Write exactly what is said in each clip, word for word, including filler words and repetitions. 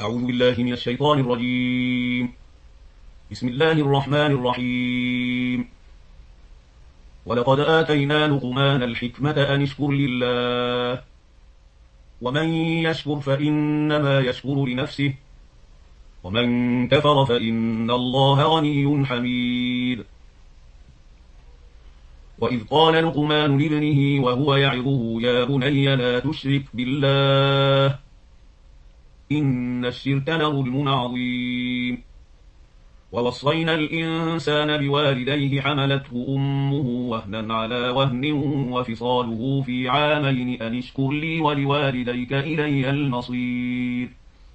أعوذ بالله من الشيطان الرجيم. بسم الله الرحمن الرحيم. ولقد آتينا لقمان الحكمة أن اشكر لله ومن يشكر فإنما يشكر لنفسه ومن كفر فإن الله غني حميد. وإذ قال لقمان لابنه وهو يعظه يا بني لا تشرك بالله إن الشرك لظلم عظيم. ووصينا الإنسان بوالديه حملته أمه وهنا على وهن وفصاله في عامين أن اشكر لي ولوالديك إلي المصير.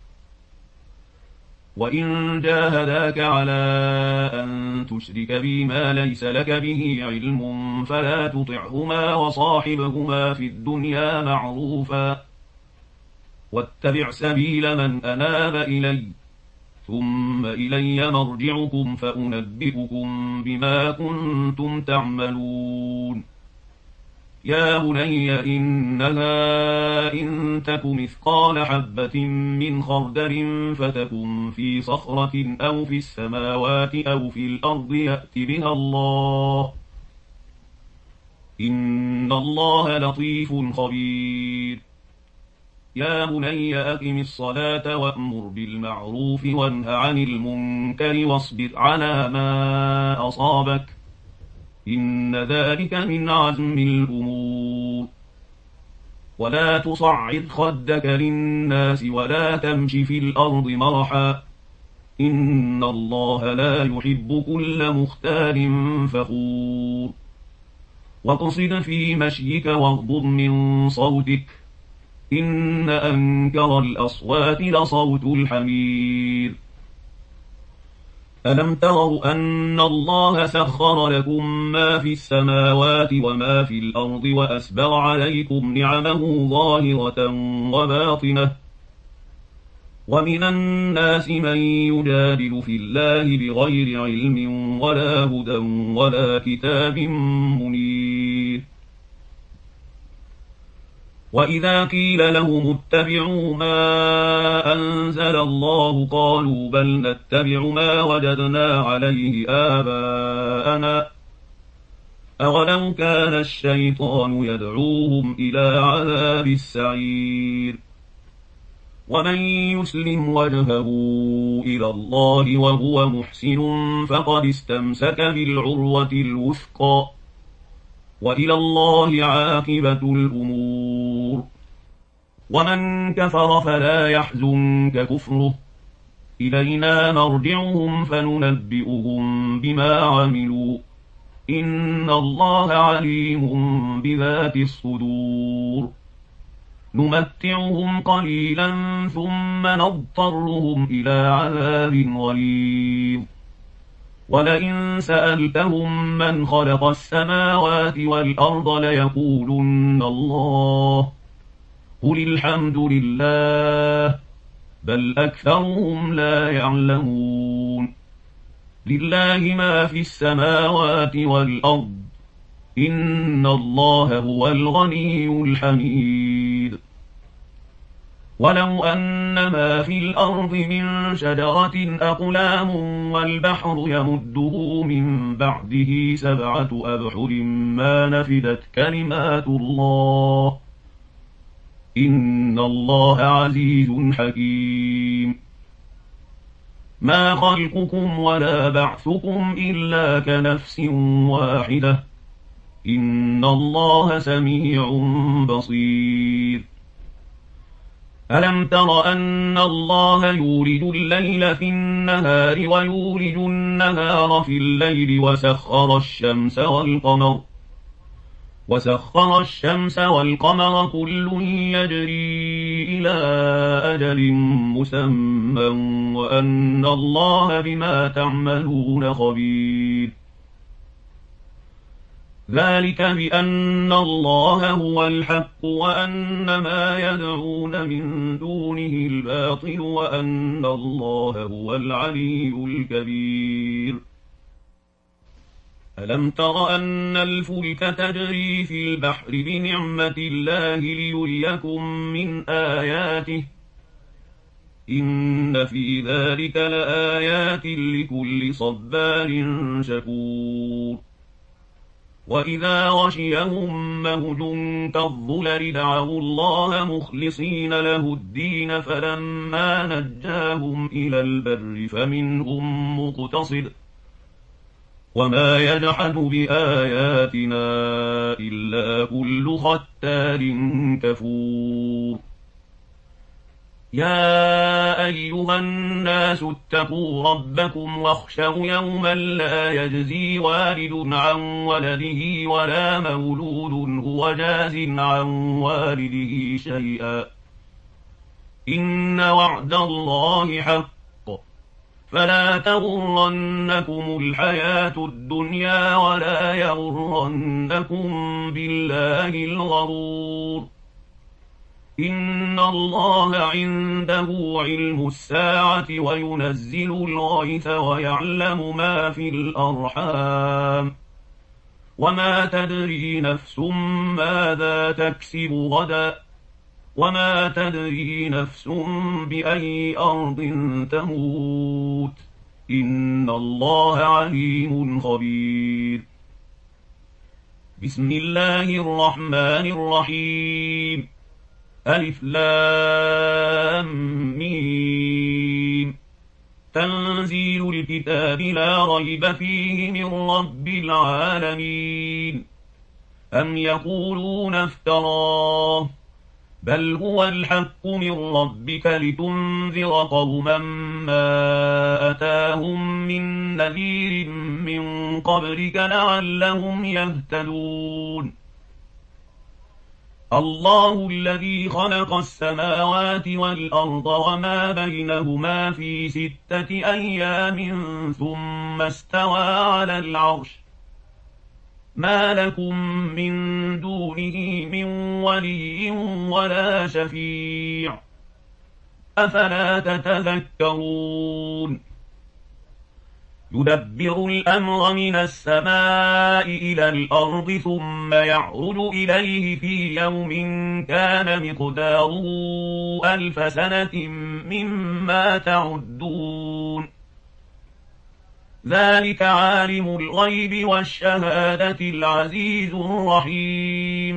وإن جاهداك على أن تشرك بي ما ليس لك به علم فلا تطعهما وصاحبهما في الدنيا معروفا واتبع سبيل من أناب إلي ثم إلي مرجعكم فأنبئكم بما كنتم تعملون. يا بني إنها إن تك مثقال حبة من خردل فتكن في صخرة أو في السماوات أو في الأرض يأت بها الله إن الله لطيف خبير. يا بني أقم الصلاة وأمر بالمعروف وانه عن المنكر واصبر على ما أصابك إن ذلك من عزم الأمور. ولا تصعد خدك للناس ولا تمش في الأرض مرحا إن الله لا يحب كل مختال فخور. واقصد في مشيك واغضض من صوتك إن أنكر الأصوات لصوت الحمير. ألم تروا أن الله سخر لكم ما في السماوات وما في الأرض وأسبغ عليكم نعمه ظاهرة وباطنة ومن الناس من يجادل في الله بغير علم ولا هدى ولا كتاب منير. وإذا قيل لهم اتبعوا ما أنزل الله قالوا بل نتبع ما وجدنا عليه آباءنا أولو كان الشيطان يدعوهم إلى عذاب السعير. ومن يسلم وجهه إلى الله وهو محسن فقد استمسك بالعروة الوثقى وإلى الله عاقبة الأمور. ومن كفر فلا يحزنك كفره إلينا مرجعهم فننبئهم بما عملوا إن الله عليم بذات الصدور. نمتعهم قليلا ثم نضطرهم إلى عذاب غليظ. ولئن سألتهم من خلق السماوات والأرض ليقولن الله قل الحمد لله بل أكثرهم لا يعلمون. لله ما في السماوات والأرض إن الله هو الغني الحميد. ولو أن ما في الأرض من شجرة أقلام والبحر يمده من بعده سبعة أبحر ما نفدت كلمات الله إن الله عزيز حكيم. ما خلقكم ولا بعثكم إلا كنفس واحدة إن الله سميع بصير. ألم تر أن الله يولج الليل في النهار ويولج النهار في الليل وسخر الشمس والقمر وسخر الشمس والقمر كل يجري إلى أجل مسمى وأن الله بما تعملون خبير. ذلك بأن الله هو الحق وأن ما يدعون من دونه الباطل وأن الله هو العلي الكبير. ألم تر أن الفلك تجري في البحر بنعمة الله ليريكم من آياته إن إن في ذلك لآيات لكل صبار شكور. وإذا غشيهم موج كالظلل دعوا الله مخلصين له الدين فلما نجاهم إلى البر فمنهم مقتصد وما يجحد بآياتنا إلا كل ختار كفور. يا أيها الناس اتقوا ربكم واخشوا يوما لا يجزي والد عن ولده ولا مولود هو جاز عن والده شيئا إن وعد الله حق فلا تغرنكم الحياة الدنيا ولا يغرنكم بالله الغرور. إن الله عنده علم الساعة وينزل الغيث ويعلم ما في الأرحام وما تدري نفس ماذا تكسب غدا وما تدري نفس بأي أرض تموت إن الله عليم خبير. بسم الله الرحمن الرحيم. ألف لام ميم. تنزيل الكتاب لا ريب فيه من رب العالمين. أم يقولون افتراه بل هو الحق من ربك لتنذر قوما ما أتاهم من نذير من قبلك لعلهم يهتدون. الله الذي خلق السماوات والأرض وما بينهما في ستة أيام ثم استوى على العرش ما لكم من دونه من ولي ولا شفيع أفلا تتذكرون. يدبر الأمر من السماء إلى الأرض ثم يعرج إليه في يوم كان مقداره ألف سنة مما تعدون. ذلك عالم الغيب والشهادة العزيز الرحيم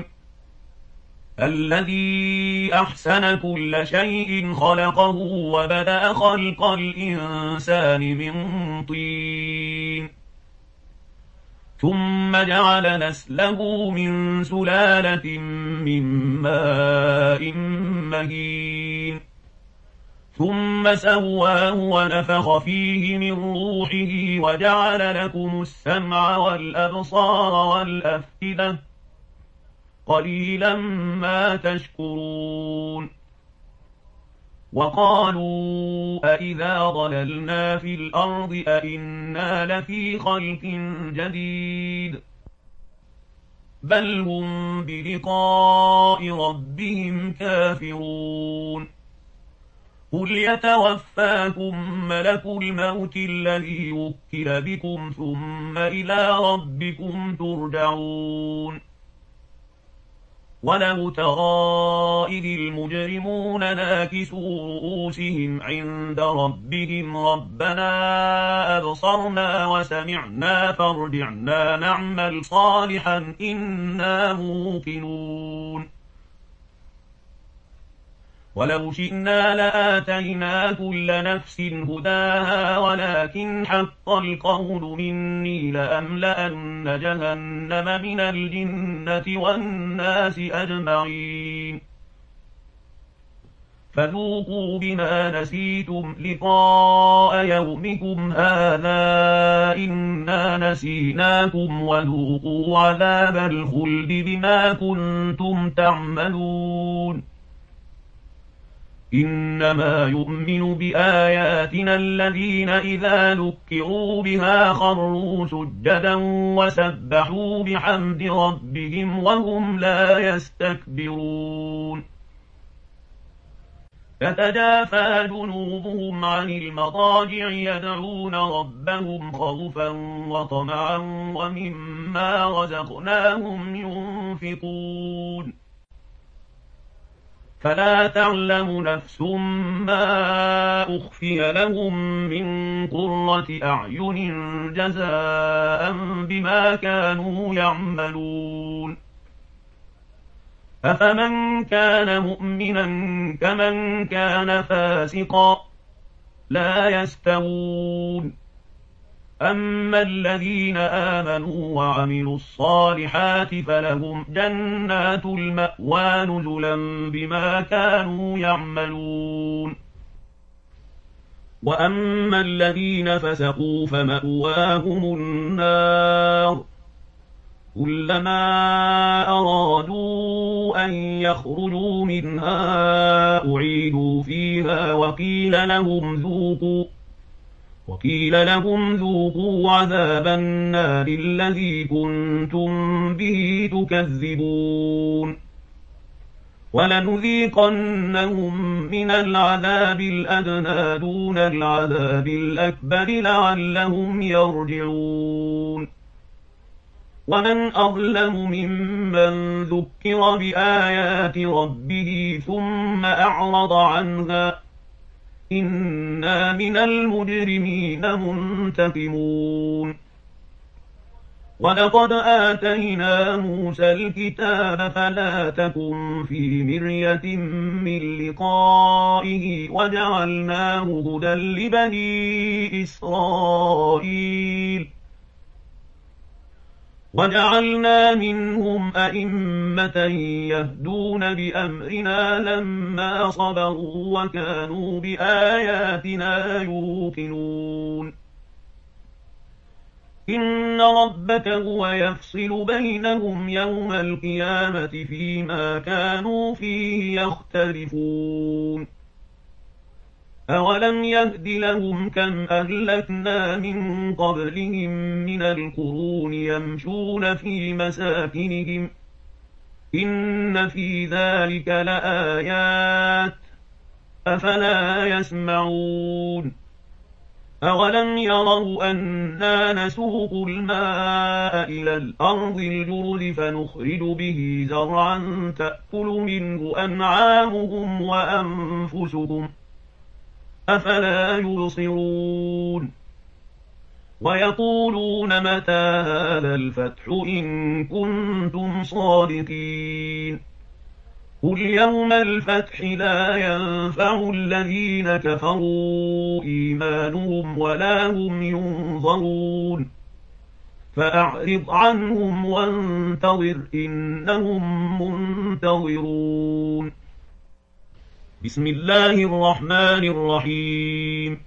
الذي أحسن كل شيء خلقه وبدأ خلق الإنسان من طين ثم جعل نسله من سلالة من ماء مهين ثم سواه ونفخ فيه من روحه وجعل لكم السمع والأبصار والأفئدة قليلا ما تشكرون. وقالوا أإذا ضللنا في الأرض أإنا لفي خلق جديد بل هم بلقاء ربهم كافرون. قل يتوفاكم ملك الموت الذي وكل بكم ثم إلى ربكم ترجعون. ولو ترى إذ المجرمون ناكسوا رؤوسهم عند ربهم ربنا أبصرنا وسمعنا فارجعنا نعمل صالحا إنا موقنون. ولو شئنا لآتينا كل نفس هداها ولكن حق القول مني لأملأن جهنم من الجنة والناس أجمعين. فذوقوا بما نسيتم لقاء يومكم هذا إنا نسيناكم وذوقوا عذاب الخلد بما كنتم تعملون. إنما يؤمن بآياتنا الذين إذا ذكروا بها خروا سجدا وسبحوا بحمد ربهم وهم لا يستكبرون. تتجافى جنوبهم عن المضاجع يدعون ربهم خوفا وطمعا ومما رزقناهم ينفقون. فلا تعلم نفس ما أخفي لهم من قرة أعين جزاء بما كانوا يعملون أفمن كان مؤمنا كمن كان فاسقا لا يستوون أما الذين آمنوا وعملوا الصالحات فلهم جنات المأوى نزلا بما كانوا يعملون وأما الذين فسقوا فمأواهم النار كلما أرادوا أن يخرجوا منها أعيدوا فيها وقيل لهم ذوقوا وقيل لهم ذوقوا عذاب النار الذي كنتم به تكذبون ولنذيقنهم من العذاب الأدنى دون العذاب الأكبر لعلهم يرجعون ومن أظلم ممن ذكر بآيات ربه ثم أعرض عنها إنا من المجرمين منتقمون ولقد آتينا موسى الكتاب فلا تكن في مرية من لقائه وجعلناه هدى لبني إسرائيل وجعلنا منهم أئمة يهدون بأمرنا لما صبروا وكانوا بآياتنا يوقنون إن ربك هو يفصل بينهم يوم القيامة فيما كانوا فيه يختلفون أولم يهد لهم كم أهلكنا من قبلهم من القرون يمشون في مساكنهم إن في ذلك لآيات أفلا يسمعون أولم يروا أنا نسوق الماء إلى الأرض الجرز فنخرج به زرعا تأكل منه أنعامهم وأنفسهم أفلا يبصرون ويقولون متى هذا الفتح إن كنتم صادقين قل يوم الفتح لا ينفع الذين كفروا إيمانهم ولا هم ينظرون فأعرض عنهم وانتظر إنهم منتظرون بسم الله الرحمن الرحيم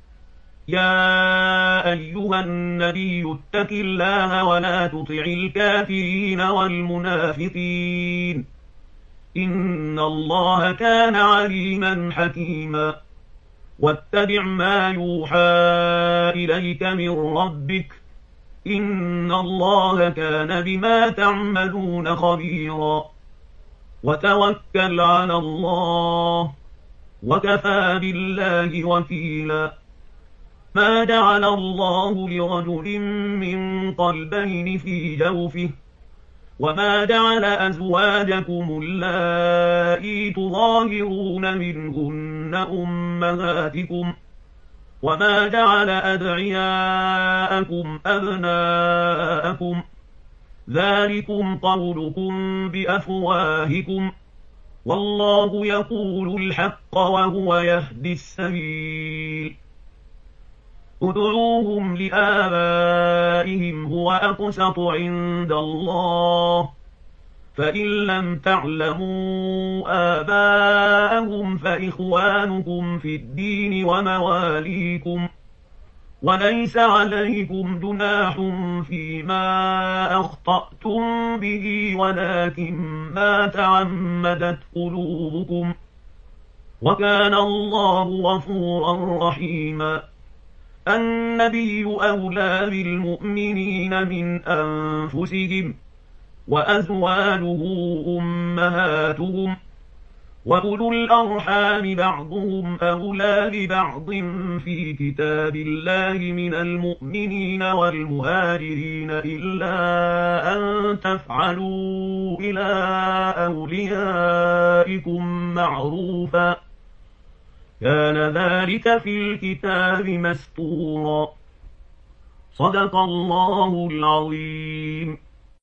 يا أيها النبي اتق الله ولا تطع الكافرين والمنافقين إن الله كان عليما حكيما واتبع ما يوحى إليك من ربك إن الله كان بما تعملون خبيرا وتوكل على الله وكفى بالله وكيلا ما جعل الله لرجل من قلبين في جوفه وما جعل أزواجكم اللائي تظاهرون منهن أمهاتكم وما جعل أدعياءكم أبناءكم ذلكم قولكم بأفواهكم والله يقول الحق وهو يهدي السبيل ادعوهم لآبائهم هو أقسط عند الله فإن لم تعلموا آباءهم فإخوانكم في الدين ومواليكم وليس عليكم جناح فيما أخطأتم به ولكن ما تعمدت قلوبكم وكان الله غفورا رحيما النبي أولى بالمؤمنين من أنفسهم وأزواجه أمهاتهم وأولو الأرحام بعضهم أولى ببعض في كتاب الله من المؤمنين والمهاجرين إلا أن تفعلوا إلى أوليائكم معروفا كان ذلك في الكتاب مسطورا. صدق الله العظيم.